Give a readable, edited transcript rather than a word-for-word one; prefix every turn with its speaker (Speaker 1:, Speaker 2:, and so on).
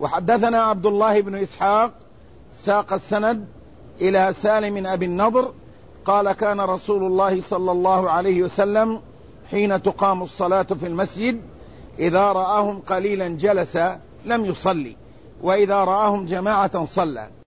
Speaker 1: وحدثنا عبد الله بن إسحاق ساق السند إلى سالم أبي النضر قال كان رسول الله صلى الله عليه وسلم حين تقام الصلاة في المسجد إذا رآهم قليلا جلس لم يصلي، وإذا رآهم جماعة صلى.